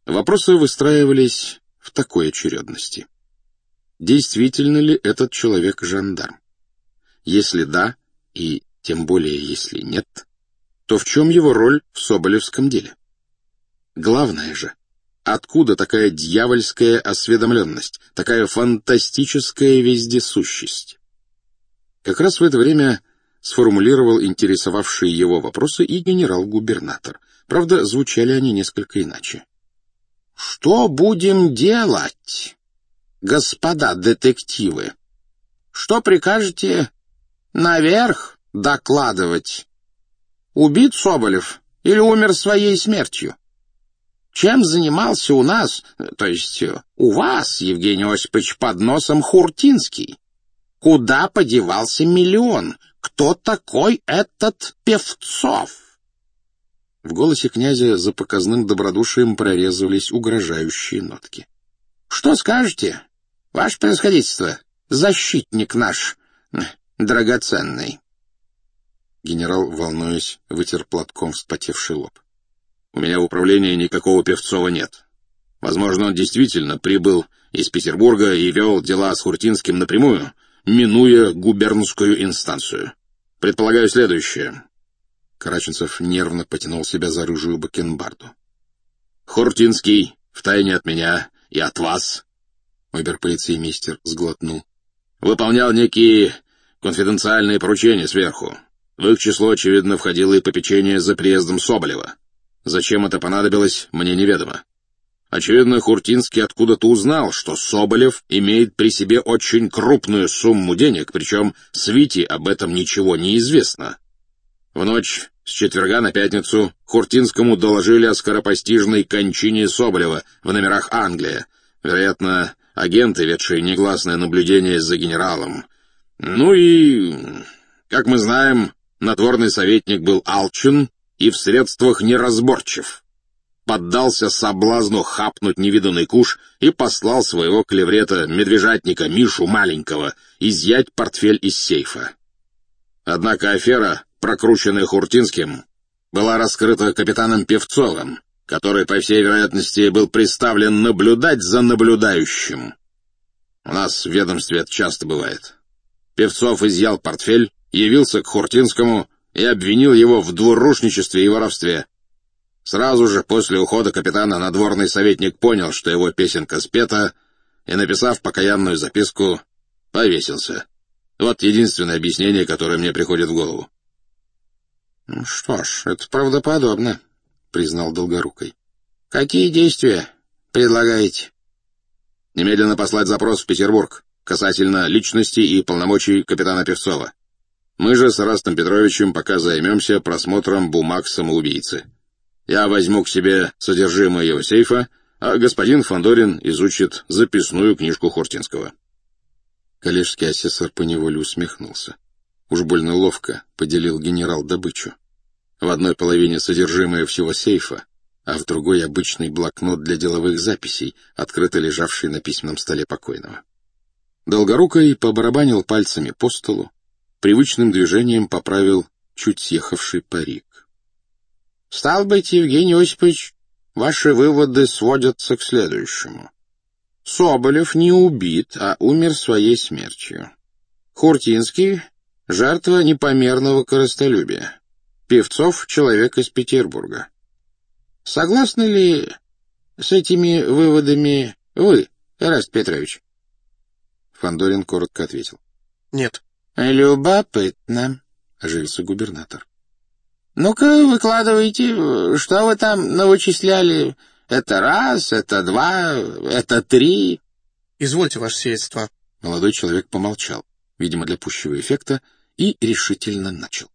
Вопросы выстраивались в такой очередности. Действительно ли этот человек жандарм? Если да, и тем более если нет, то в чем его роль в соболевском деле? Главное же, откуда такая дьявольская осведомленность, такая фантастическая вездесущесть? Как раз в это время сформулировал интересовавшие его вопросы и генерал-губернатор. Правда, звучали они несколько иначе. «Что будем делать, господа детективы? Что прикажете наверх докладывать? Убит Соболев или умер своей смертью? Чем занимался у нас, то есть у вас, Евгений Осипович, под носом Хуртинский? Куда подевался миллион? Кто такой этот Певцов?» В голосе князя за показным добродушием прорезывались угрожающие нотки. «Что скажете, ваше превосходительство, защитник наш драгоценный?» Генерал, волнуясь, вытер платком вспотевший лоб. «У меня в управлении никакого Певцова нет. Возможно, он действительно прибыл из Петербурга и вел дела с Хуртинским напрямую, минуя губернскую инстанцию. Предполагаю следующее». Караченцев нервно потянул себя за рыжую бакенбарду. «Хуртинский, втайне от меня и от вас», — обер-полицеймейстер сглотнул, «выполнял некие конфиденциальные поручения сверху. В их число, очевидно, входило и попечение за приездом Соболева. Зачем это понадобилось, мне неведомо. Очевидно, Хуртинский откуда-то узнал, что Соболев имеет при себе очень крупную сумму денег, причем свите об этом ничего не известно. В ночь с четверга на пятницу Хуртинскому доложили о скоропостижной кончине Соболева в номерах «Англия». Вероятно, агенты, ведшие негласное наблюдение за генералом. Ну и, как мы знаем, надворный советник был алчен и в средствах неразборчив. Поддался соблазну хапнуть невиданный куш и послал своего клеврета-медвежатника Мишу Маленького изъять портфель из сейфа. Однако афера, прокрученная Хуртинским, была раскрыта капитаном Певцовым, который, по всей вероятности, был приставлен наблюдать за наблюдающим. У нас в ведомстве это часто бывает. Певцов изъял портфель, явился к Хуртинскому и обвинил его в двурушничестве и воровстве. Сразу же после ухода капитана надворный советник понял, что его песенка спета, и, написав покаянную записку, повесился. Вот единственное объяснение, которое мне приходит в голову. — Что ж, это правдоподобно, — признал Долгорукий. — Какие действия предлагаете? — Немедленно послать запрос в Петербург касательно личности и полномочий капитана Певцова. Мы же с Растом Петровичем пока займемся просмотром бумаг самоубийцы. Я возьму к себе содержимое его сейфа, а господин Фандорин изучит записную книжку Хуртинского. Коллежский асессор поневоле усмехнулся. Уж больно ловко поделил генерал добычу. В одной половине содержимое всего сейфа, а в другой обычный блокнот для деловых записей, открыто лежавший на письменном столе покойного. Долгорукий побарабанил пальцами по столу, привычным движением поправил чуть съехавший парик. — Стал быть, Евгений Осипович, ваши выводы сводятся к следующему. Соболев не убит, а умер своей смертью. Хуртинский — жертва непомерного корыстолюбия. Певцов — человек из Петербурга. Согласны ли с этими выводами вы, Эраст Петрович? Фандорин коротко ответил. — Нет. — Любопытно, — оживился губернатор. — Ну-ка, выкладывайте, что вы там навычисляли. Это раз, это два, это три. — Извольте, ваше сиятельство. Молодой человек помолчал, видимо, для пущего эффекта, и решительно начал.